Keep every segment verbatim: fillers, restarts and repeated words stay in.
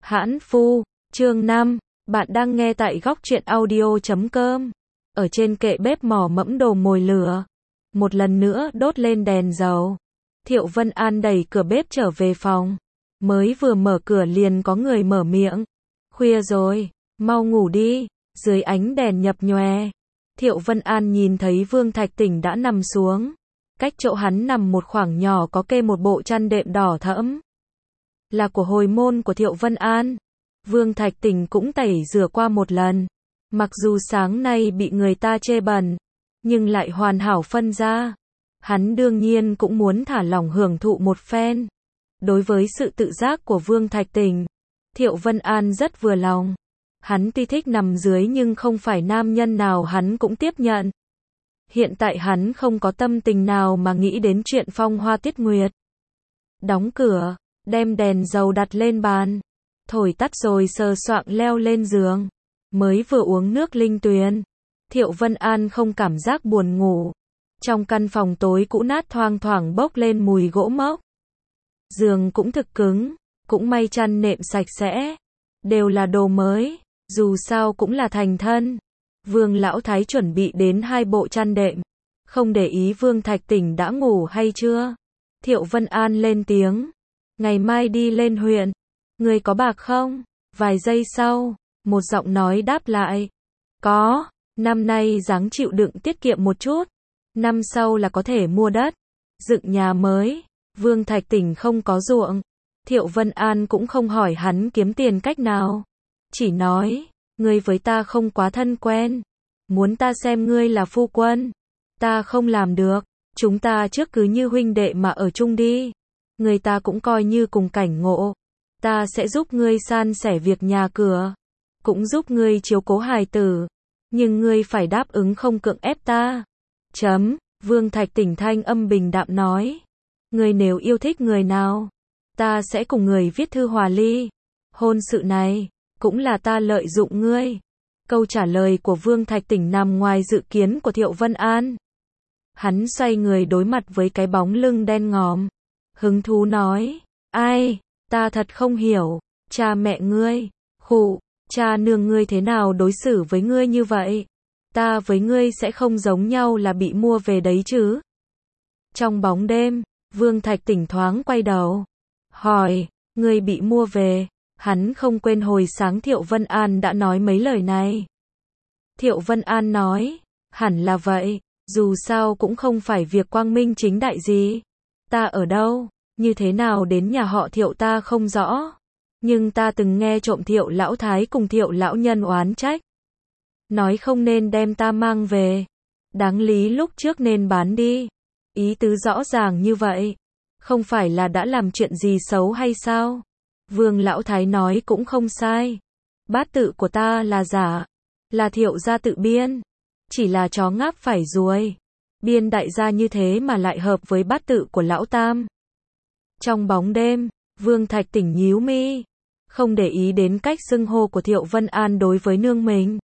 Hãn phu, chương năm, bạn đang nghe tại góc truyện audio chấm com. Ở trên kệ bếp mỏ mẫm đồ mồi lửa. Một lần nữa đốt lên đèn dầu. Thiệu Vân An đẩy cửa bếp trở về phòng. Mới vừa mở cửa liền có người mở miệng. Khuya rồi, mau ngủ đi. Dưới ánh đèn nhập nhòe, Thiệu Vân An nhìn thấy Vương Thạch Tỉnh đã nằm xuống. Cách chỗ hắn nằm một khoảng nhỏ có kê một bộ chăn đệm đỏ thẫm. Là của hồi môn của Thiệu Vân An. Vương Thạch Tỉnh cũng tẩy rửa qua một lần. Mặc dù sáng nay bị người ta chê bẩn, nhưng lại hoàn hảo phân ra. Hắn đương nhiên cũng muốn thả lỏng hưởng thụ một phen. Đối với sự tự giác của Vương Thạch Tỉnh, Thiệu Vân An rất vừa lòng. Hắn tuy thích nằm dưới nhưng không phải nam nhân nào hắn cũng tiếp nhận. Hiện tại hắn không có tâm tình nào mà nghĩ đến chuyện phong hoa tiết nguyệt. Đóng cửa, đem đèn dầu đặt lên bàn, thổi tắt rồi sờ soạng leo lên giường. Mới vừa uống nước linh tuyền, Thiệu Vân An không cảm giác buồn ngủ. Trong căn phòng tối cũ nát thoang thoảng bốc lên mùi gỗ mốc. Giường cũng thực cứng, cũng may chăn nệm sạch sẽ, đều là đồ mới, dù sao cũng là thành thân. Vương Lão Thái chuẩn bị đến hai bộ chăn đệm, không để ý Vương Thạch Tỉnh đã ngủ hay chưa. Thiệu Vân An lên tiếng, ngày mai đi lên huyện, người có bạc không? Vài giây sau, một giọng nói đáp lại, có, năm nay ráng chịu đựng tiết kiệm một chút, năm sau là có thể mua đất, dựng nhà mới. Vương Thạch Tỉnh không có ruộng, Thiệu Vân An cũng không hỏi hắn kiếm tiền cách nào, chỉ nói, ngươi với ta không quá thân quen, muốn ta xem ngươi là phu quân, ta không làm được, chúng ta trước cứ như huynh đệ mà ở chung đi, người ta cũng coi như cùng cảnh ngộ, ta sẽ giúp ngươi san sẻ việc nhà cửa, cũng giúp ngươi chiếu cố hài tử, nhưng ngươi phải đáp ứng không cưỡng ép ta. Chấm, Vương Thạch Tỉnh thanh âm bình đạm nói, ngươi nếu yêu thích người nào, ta sẽ cùng người viết thư hòa ly, hôn sự này cũng là ta lợi dụng ngươi. Câu trả lời của Vương Thạch Tỉnh nằm ngoài dự kiến của Thiệu Vân An. Hắn xoay người đối mặt với cái bóng lưng đen ngòm, hứng thú nói, ai, ta thật không hiểu, cha mẹ ngươi, khụ, cha nương ngươi thế nào đối xử với ngươi như vậy? Ta với ngươi sẽ không giống nhau là bị mua về đấy chứ? Trong bóng đêm, Vương Thạch Tỉnh thoáng quay đầu, hỏi, ngươi bị mua về? Hắn không quên hồi sáng Thiệu Vân An đã nói mấy lời này. Thiệu Vân An nói, hẳn là vậy, dù sao cũng không phải việc quang minh chính đại gì. Ta ở đâu, như thế nào đến nhà họ Thiệu ta không rõ. Nhưng ta từng nghe trộm Thiệu Lão Thái cùng Thiệu Lão Nhân oán trách. Nói không nên đem ta mang về. Đáng lý lúc trước nên bán đi. Ý tứ rõ ràng như vậy. Không phải là đã làm chuyện gì xấu hay sao? Vương Lão Thái nói cũng không sai. Bát tự của ta là giả, là Thiệu gia tự biên. Chỉ là chó ngáp phải ruồi. Biên đại gia như thế mà lại hợp với bát tự của Lão Tam. Trong bóng đêm, Vương Thạch Tỉnh nhíu mi, không để ý đến cách xưng hô của Thiệu Vân An đối với nương mình.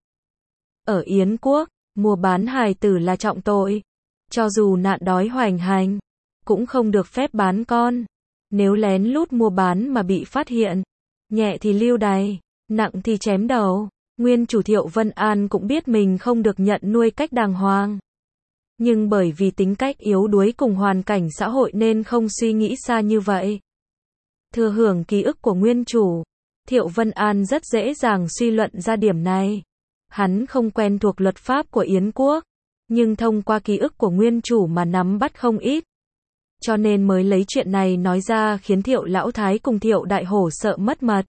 Ở Yến Quốc, mua bán hài tử là trọng tội. Cho dù nạn đói hoành hành, cũng không được phép bán con. Nếu lén lút mua bán mà bị phát hiện, nhẹ thì lưu đày, nặng thì chém đầu. Nguyên chủ Thiệu Vân An cũng biết mình không được nhận nuôi cách đàng hoàng. Nhưng bởi vì tính cách yếu đuối cùng hoàn cảnh xã hội nên không suy nghĩ xa như vậy. Thừa hưởng ký ức của nguyên chủ, Thiệu Vân An rất dễ dàng suy luận ra điểm này. Hắn không quen thuộc luật pháp của Yến Quốc, nhưng thông qua ký ức của nguyên chủ mà nắm bắt không ít. Cho nên mới lấy chuyện này nói ra khiến Thiệu Lão Thái cùng Thiệu Đại Hổ sợ mất mật.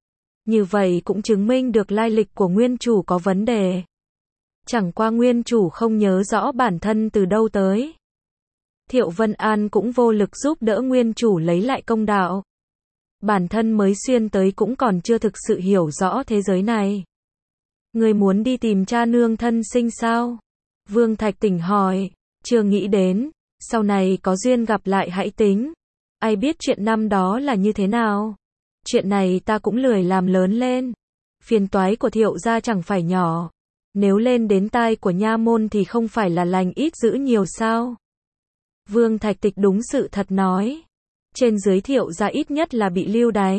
Như vậy cũng chứng minh được lai lịch của nguyên chủ có vấn đề. Chẳng qua nguyên chủ không nhớ rõ bản thân từ đâu tới. Thiệu Vân An cũng vô lực giúp đỡ nguyên chủ lấy lại công đạo. Bản thân mới xuyên tới cũng còn chưa thực sự hiểu rõ thế giới này. Người muốn đi tìm cha nương thân sinh sao? Vương Thạch Tỉnh hỏi, chưa nghĩ đến, sau này có duyên gặp lại hãy tính. Ai biết chuyện năm đó là như thế nào? Chuyện này ta cũng lười làm lớn lên. Phiền toái của Thiệu gia chẳng phải nhỏ. Nếu lên đến tai của nha môn thì không phải là lành ít dữ nhiều sao? Vương Thạch Tịch đúng sự thật nói. Trên dưới Thiệu gia ít nhất là bị lưu đày.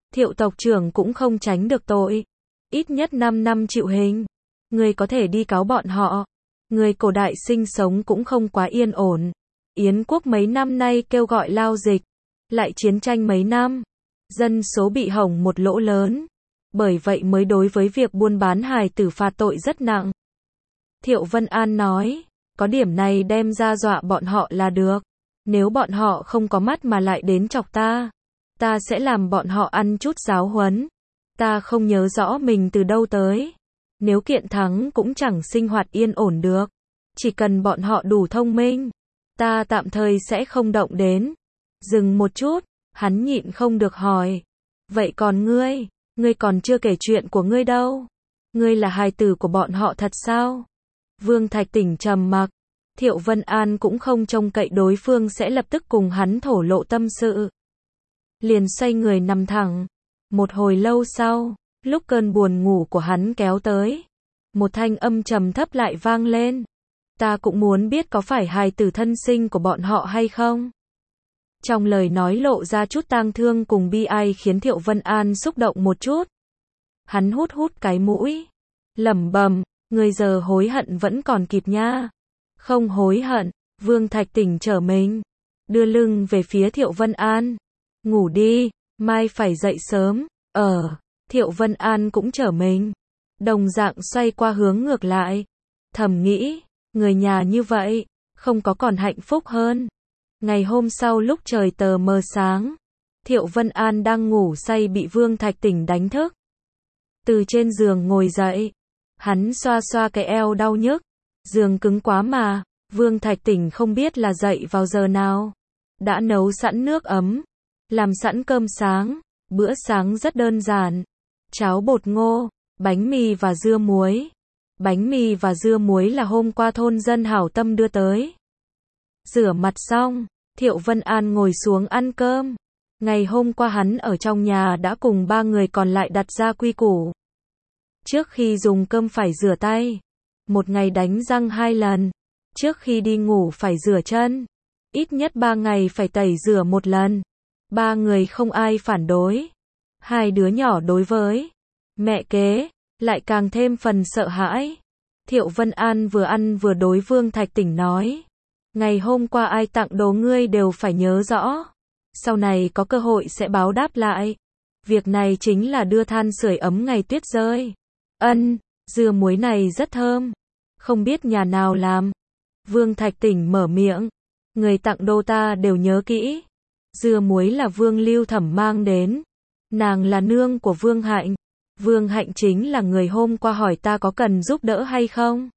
Thiệu tộc trưởng cũng không tránh được tội. Ít nhất năm năm chịu hình. Người có thể đi cáo bọn họ. Người cổ đại sinh sống cũng không quá yên ổn. Yến quốc mấy năm nay kêu gọi lao dịch. Lại chiến tranh mấy năm. Dân số bị hỏng một lỗ lớn. Bởi vậy mới đối với việc buôn bán hài tử phạt tội rất nặng. Thiệu Vân An nói, có điểm này đem ra dọa bọn họ là được. Nếu bọn họ không có mắt mà lại đến chọc ta, ta sẽ làm bọn họ ăn chút giáo huấn. Ta không nhớ rõ mình từ đâu tới. Nếu kiện thắng cũng chẳng sinh hoạt yên ổn được. Chỉ cần bọn họ đủ thông minh, ta tạm thời sẽ không động đến. Dừng một chút, hắn nhịn không được hỏi. Vậy còn ngươi, ngươi còn chưa kể chuyện của ngươi đâu. Ngươi là hài tử của bọn họ thật sao? Vương Thạch Tỉnh trầm mặc. Thiệu Vân An cũng không trông cậy đối phương sẽ lập tức cùng hắn thổ lộ tâm sự. Liền xoay người nằm thẳng. Một hồi lâu sau, lúc cơn buồn ngủ của hắn kéo tới, một thanh âm trầm thấp lại vang lên. Ta cũng muốn biết có phải hài tử thân sinh của bọn họ hay không? Trong lời nói lộ ra chút tang thương cùng bi ai khiến Thiệu Vân An xúc động một chút. Hắn hút hút cái mũi, lẩm bẩm, người giờ hối hận vẫn còn kịp nha. Không hối hận. Vương Thạch Tỉnh trở mình, đưa lưng về phía Thiệu Vân An. Ngủ đi, mai phải dậy sớm. Ờ, Thiệu Vân An cũng trở mình, đồng dạng xoay qua hướng ngược lại. Thầm nghĩ, người nhà như vậy, không có còn hạnh phúc hơn. Ngày hôm sau lúc trời tờ mờ sáng, Thiệu Vân An đang ngủ say bị Vương Thạch Tỉnh đánh thức. Từ trên giường ngồi dậy, hắn xoa xoa cái eo đau nhức. Giường cứng quá mà, Vương Thạch Tỉnh không biết là dậy vào giờ nào. Đã nấu sẵn nước ấm, làm sẵn cơm sáng, bữa sáng rất đơn giản. Cháo bột ngô, bánh mì và dưa muối. Bánh mì và dưa muối là hôm qua thôn dân hảo tâm đưa tới. Rửa mặt xong, Thiệu Vân An ngồi xuống ăn cơm. Ngày hôm qua hắn ở trong nhà đã cùng ba người còn lại đặt ra quy củ. Trước khi dùng cơm phải rửa tay. Một ngày đánh răng hai lần. Trước khi đi ngủ phải rửa chân. Ít nhất ba ngày phải tẩy rửa một lần. Ba người không ai phản đối. Hai đứa nhỏ đối với mẹ kế lại càng thêm phần sợ hãi. Thiệu Vân An vừa ăn vừa đối Vương Thạch Tỉnh nói. Ngày hôm qua ai tặng đồ ngươi đều phải nhớ rõ. Sau này có cơ hội sẽ báo đáp lại. Việc này chính là đưa than sưởi ấm ngày tuyết rơi. Ân, dưa muối này rất thơm. Không biết nhà nào làm. Vương Thạch Tỉnh mở miệng. Người tặng đồ ta đều nhớ kỹ. Dưa muối là Vương Lưu Thẩm mang đến. Nàng là nương của Vương Hạnh. Vương Hạnh chính là người hôm qua hỏi ta có cần giúp đỡ hay không.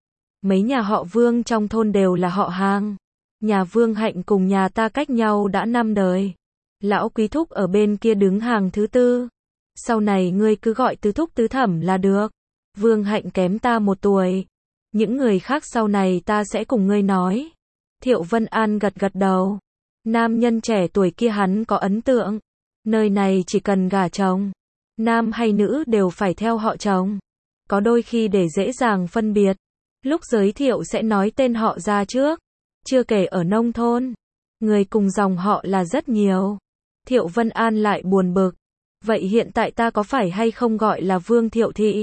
Mấy nhà họ Vương trong thôn đều là họ hàng. Nhà Vương Hạnh cùng nhà ta cách nhau đã năm đời. Lão Quý Thúc ở bên kia đứng hàng thứ tư. Sau này ngươi cứ gọi tứ thúc tứ thẩm là được. Vương Hạnh kém ta một tuổi. Những người khác sau này ta sẽ cùng ngươi nói. Thiệu Vân An gật gật đầu. Nam nhân trẻ tuổi kia hắn có ấn tượng. Nơi này chỉ cần gả chồng, nam hay nữ đều phải theo họ chồng. Có đôi khi để dễ dàng phân biệt, lúc giới thiệu sẽ nói tên họ ra trước. Chưa kể ở nông thôn, người cùng dòng họ là rất nhiều. Thiệu Vân An lại buồn bực. Vậy hiện tại ta có phải hay không gọi là Vương Thiệu Thị?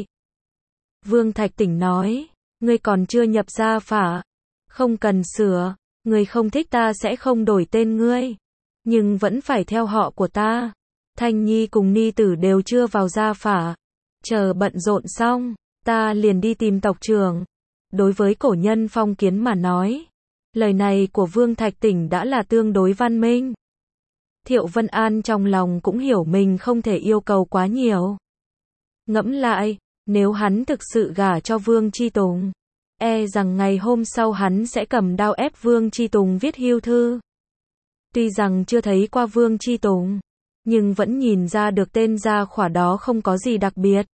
Vương Thạch Tỉnh nói, ngươi còn chưa nhập gia phả. Không cần sửa, ngươi không thích ta sẽ không đổi tên ngươi. Nhưng vẫn phải theo họ của ta. Thanh Nhi cùng Ni Tử đều chưa vào gia phả. Chờ bận rộn xong, ta liền đi tìm tộc trưởng. Đối với cổ nhân phong kiến mà nói, lời này của Vương Thạch Tỉnh đã là tương đối văn minh. Thiệu Vân An trong lòng cũng hiểu mình không thể yêu cầu quá nhiều. Ngẫm lại, nếu hắn thực sự gả cho Vương Chi Tùng, e rằng ngày hôm sau hắn sẽ cầm đao ép Vương Chi Tùng viết hưu thư. Tuy rằng chưa thấy qua Vương Chi Tùng, nhưng vẫn nhìn ra được tên gia khỏa đó không có gì đặc biệt.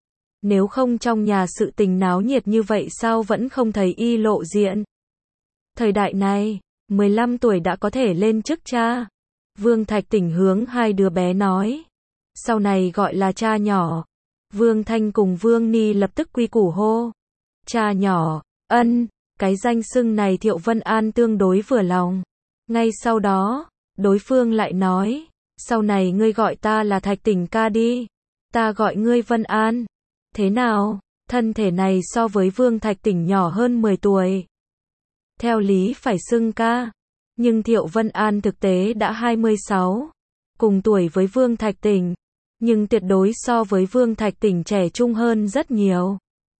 Nếu không trong nhà sự tình náo nhiệt như vậy sao vẫn không thấy y lộ diện. Thời đại này, mười lăm tuổi đã có thể lên chức cha. Vương Thạch Tỉnh hướng hai đứa bé nói. Sau này gọi là cha nhỏ. Vương Thanh cùng Vương Ni lập tức quy củ hô. Cha nhỏ, ân, cái danh xưng này Thiệu Vân An tương đối vừa lòng. Ngay sau đó, đối phương lại nói. Sau này ngươi gọi ta là Thạch Tỉnh ca đi. Ta gọi ngươi Vân An. Thế nào, thân thể này so với Vương Thạch Tỉnh nhỏ hơn mười tuổi. Theo lý phải xưng ca. Nhưng Thiệu Vân An thực tế đã hai mươi sáu. Cùng tuổi với Vương Thạch Tỉnh. Nhưng tuyệt đối so với Vương Thạch Tỉnh trẻ trung hơn rất nhiều.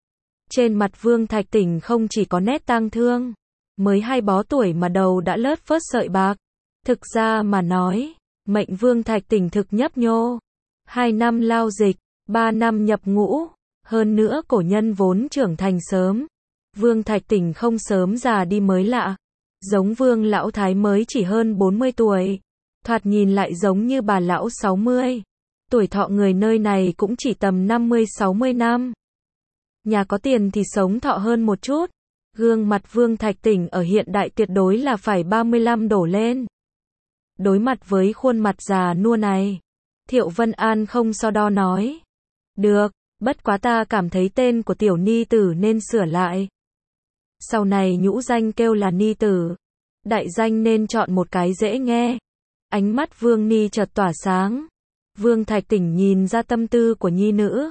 Trên mặt Vương Thạch Tỉnh không chỉ có nét tang thương. Mới hai bó tuổi mà đầu đã lất phớt sợi bạc. Thực ra mà nói, mệnh Vương Thạch Tỉnh thực nhấp nhô. Hai năm lao dịch, ba năm nhập ngũ. Hơn nữa cổ nhân vốn trưởng thành sớm. Vương Thạch Tỉnh không sớm già đi mới lạ. Giống Vương Lão Thái mới chỉ hơn bốn mươi tuổi. Thoạt nhìn lại giống như bà lão sáu mươi. Tuổi thọ người nơi này cũng chỉ tầm năm mươi sáu mươi năm. Nhà có tiền thì sống thọ hơn một chút. Gương mặt Vương Thạch Tỉnh ở hiện đại tuyệt đối là phải ba mươi lăm đổ lên. Đối mặt với khuôn mặt già nua này, Thiệu Vân An không so đo nói. Được, bất quá ta cảm thấy tên của tiểu ni tử nên sửa lại. Sau này nhũ danh kêu là ni tử. Đại danh nên chọn một cái dễ nghe. Ánh mắt Vương Ni chợt tỏa sáng. Vương Thạch Tỉnh nhìn ra tâm tư của nhi nữ.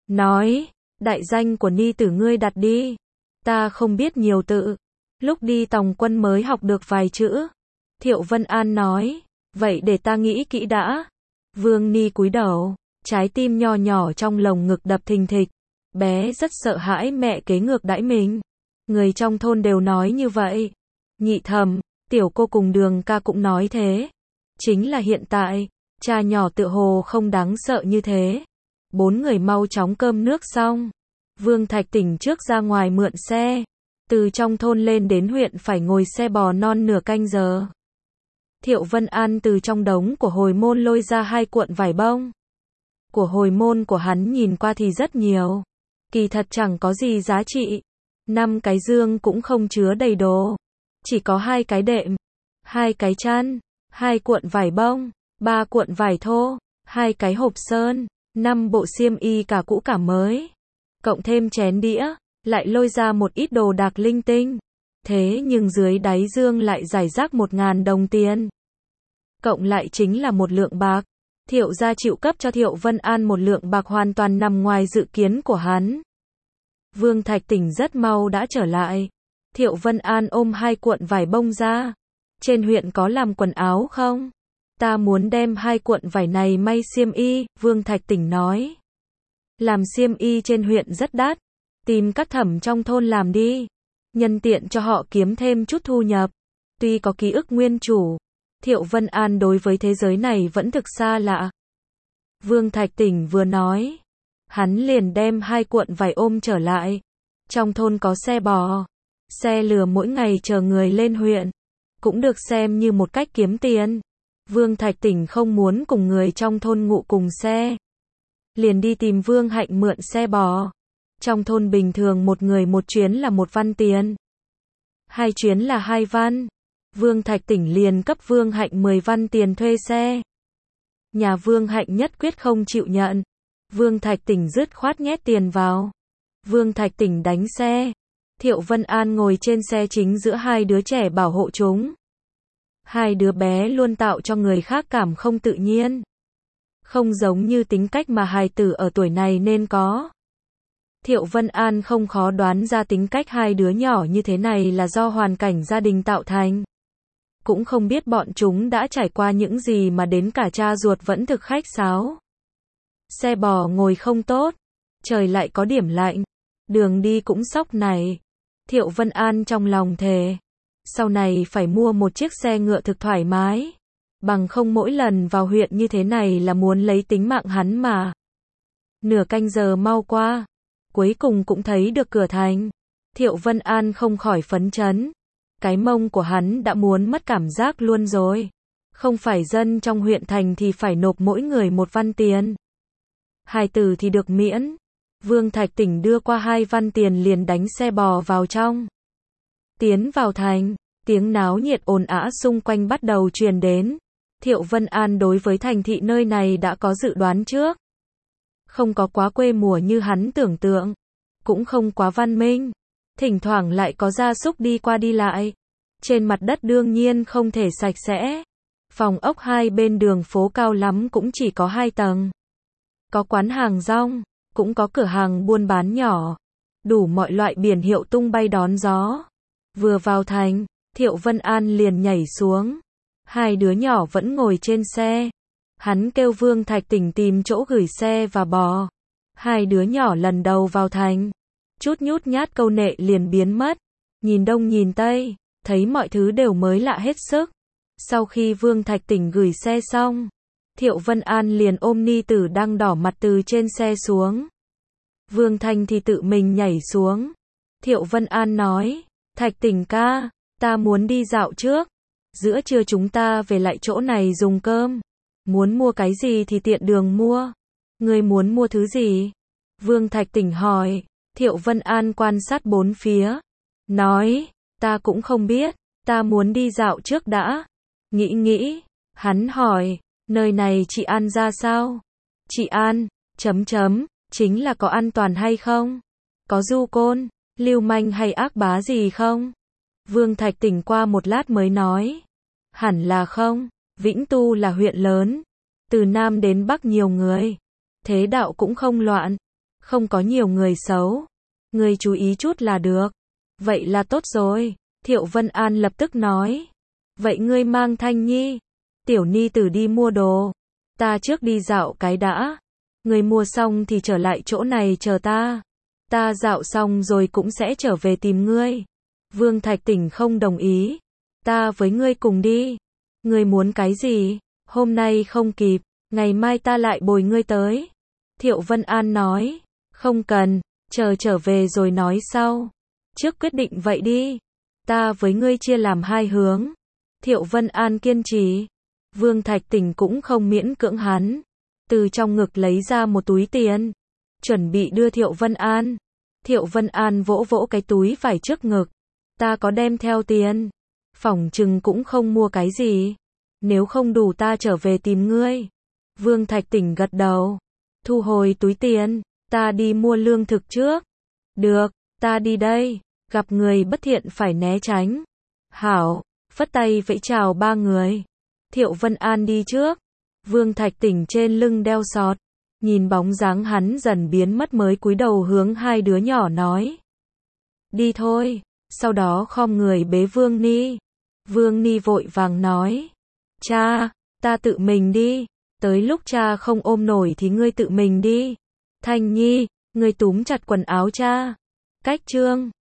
Nói, đại danh của ni tử ngươi đặt đi. Ta không biết nhiều tự. Lúc đi tòng quân mới học được vài chữ. Thiệu Vân An nói, vậy để ta nghĩ kỹ đã. Vương Ni cúi đầu, trái tim nho nhỏ trong lồng ngực đập thình thịch. Bé rất sợ hãi mẹ kế ngược đãi mình. Người trong thôn đều nói như vậy. Nhị thầm, tiểu cô cùng Đường ca cũng nói thế. Chính là hiện tại, cha nhỏ tự hồ không đáng sợ như thế. Bốn người mau chóng cơm nước xong. Vương Thạch Tỉnh trước ra ngoài mượn xe. Từ trong thôn lên đến huyện phải ngồi xe bò non nửa canh giờ. Thiệu Vân An từ trong đống của hồi môn lôi ra hai cuộn vải bông. Của hồi môn của hắn nhìn qua thì rất nhiều. Kỳ thật chẳng có gì giá trị. Năm cái dương cũng không chứa đầy đồ. Chỉ có hai cái đệm, hai cái chăn, hai cuộn vải bông, ba cuộn vải thô, hai cái hộp sơn, năm bộ xiêm y cả cũ cả mới. Cộng thêm chén đĩa, lại lôi ra một ít đồ đạc linh tinh. Thế nhưng dưới đáy dương lại rải rác một ngàn đồng tiền. Cộng lại chính là một lượng bạc. Thiệu gia chịu cấp cho Thiệu Vân An một lượng bạc hoàn toàn nằm ngoài dự kiến của hắn. Vương Thạch Tỉnh rất mau đã trở lại. Thiệu Vân An ôm hai cuộn vải bông ra. Trên huyện có làm quần áo không? Ta muốn đem hai cuộn vải này may xiêm y, Vương Thạch Tỉnh nói. Làm xiêm y trên huyện rất đắt. Tìm các thẩm trong thôn làm đi. Nhân tiện cho họ kiếm thêm chút thu nhập. Tuy có ký ức nguyên chủ, Thiệu Vân An đối với thế giới này vẫn thực xa lạ. Vương Thạch Tỉnh vừa nói, hắn liền đem hai cuộn vải ôm trở lại. Trong thôn có xe bò, xe lừa mỗi ngày chờ người lên huyện, cũng được xem như một cách kiếm tiền. Vương Thạch Tỉnh không muốn cùng người trong thôn ngụ cùng xe. Liền đi tìm Vương Hạnh mượn xe bò. Trong thôn bình thường một người một chuyến là một văn tiền. Hai chuyến là hai văn. Vương Thạch Tỉnh liền cấp Vương Hạnh mười văn tiền thuê xe. Nhà Vương Hạnh nhất quyết không chịu nhận. Vương Thạch Tỉnh dứt khoát nhét tiền vào. Vương Thạch Tỉnh đánh xe. Thiệu Vân An ngồi trên xe chính giữa hai đứa trẻ bảo hộ chúng. Hai đứa bé luôn tạo cho người khác cảm không tự nhiên. Không giống như tính cách mà hài tử ở tuổi này nên có. Thiệu Vân An không khó đoán ra tính cách hai đứa nhỏ như thế này là do hoàn cảnh gia đình tạo thành. Cũng không biết bọn chúng đã trải qua những gì mà đến cả cha ruột vẫn thực khách sáo. Xe bò ngồi không tốt, trời lại có điểm lạnh, đường đi cũng sóc này. Thiệu Vân An trong lòng thề, sau này phải mua một chiếc xe ngựa thực thoải mái. Bằng không mỗi lần vào huyện như thế này là muốn lấy tính mạng hắn mà. Nửa canh giờ mau qua, cuối cùng cũng thấy được cửa thành. Thiệu Vân An không khỏi phấn chấn. Cái mông của hắn đã muốn mất cảm giác luôn rồi. Không phải dân trong huyện thành thì phải nộp mỗi người một văn tiền. Hài tử thì được miễn. Vương Thạch Tỉnh đưa qua hai văn tiền liền đánh xe bò vào trong. Tiến vào thành, tiếng náo nhiệt ồn ào xung quanh bắt đầu truyền đến. Thiệu Vân An đối với thành thị nơi này đã có dự đoán trước. Không có quá quê mùa như hắn tưởng tượng. Cũng không quá văn minh. Thỉnh thoảng lại có gia súc đi qua đi lại. Trên mặt đất đương nhiên không thể sạch sẽ. Phòng ốc hai bên đường phố cao lắm cũng chỉ có hai tầng. Có quán hàng rong, cũng có cửa hàng buôn bán nhỏ. Đủ mọi loại biển hiệu tung bay đón gió. Vừa vào thành, Thiệu Vân An liền nhảy xuống. Hai đứa nhỏ vẫn ngồi trên xe. Hắn kêu Vương Thạch Tỉnh tìm chỗ gửi xe và bò. Hai đứa nhỏ lần đầu vào thành. Chút nhút nhát câu nệ liền biến mất. Nhìn đông nhìn tây, thấy mọi thứ đều mới lạ hết sức. Sau khi Vương Thạch Tỉnh gửi xe xong, Thiệu Vân An liền ôm Ni Tử đang đỏ mặt từ trên xe xuống. Vương Thanh thì tự mình nhảy xuống. Thiệu Vân An nói, Thạch Tỉnh ca, ta muốn đi dạo trước. Giữa trưa chúng ta về lại chỗ này dùng cơm. Muốn mua cái gì thì tiện đường mua. Ngươi muốn mua thứ gì? Vương Thạch Tỉnh hỏi. Thiệu Vân An quan sát bốn phía. Nói, ta cũng không biết, ta muốn đi dạo trước đã. Nghĩ nghĩ, hắn hỏi, nơi này chị An ra sao? Chị An, chấm chấm, chính là có an toàn hay không? Có du côn, lưu manh hay ác bá gì không? Vương Thạch Tỉnh qua một lát mới nói. Hẳn là không, Vĩnh Tu là huyện lớn. Từ Nam đến Bắc nhiều người. Thế đạo cũng không loạn. Không có nhiều người xấu. Người chú ý chút là được. Vậy là tốt rồi. Thiệu Vân An lập tức nói. Vậy ngươi mang Thanh Nhi, Tiểu Ni Tử đi mua đồ. Ta trước đi dạo cái đã. Ngươi mua xong thì trở lại chỗ này chờ ta. Ta dạo xong rồi cũng sẽ trở về tìm ngươi. Vương Thạch Tỉnh không đồng ý. Ta với ngươi cùng đi. Ngươi muốn cái gì? Hôm nay không kịp, ngày mai ta lại bồi ngươi tới. Thiệu Vân An nói. Không cần, chờ trở về rồi nói sau. Trước quyết định vậy đi. Ta với ngươi chia làm hai hướng. Thiệu Vân An kiên trì. Vương Thạch Tỉnh cũng không miễn cưỡng hắn. Từ trong ngực lấy ra một túi tiền. Chuẩn bị đưa Thiệu Vân An. Thiệu Vân An vỗ vỗ cái túi vải trước ngực. Ta có đem theo tiền. Phỏng chừng cũng không mua cái gì. Nếu không đủ ta trở về tìm ngươi. Vương Thạch Tỉnh gật đầu. Thu hồi túi tiền. Ta đi mua lương thực trước. Được, ta đi đây. Gặp người bất thiện phải né tránh. Hảo, phất tay vẫy chào ba người. Thiệu Vân An đi trước. Vương Thạch Tỉnh trên lưng đeo sọt. Nhìn bóng dáng hắn dần biến mất mới cúi đầu hướng hai đứa nhỏ nói. Đi thôi. Sau đó khom người bế Vương Ni. Vương Ni vội vàng nói. Cha, ta tự mình đi. Tới lúc cha không ôm nổi thì ngươi tự mình đi. Thanh Nhi, ngươi túm chặt quần áo cha. Cách chương.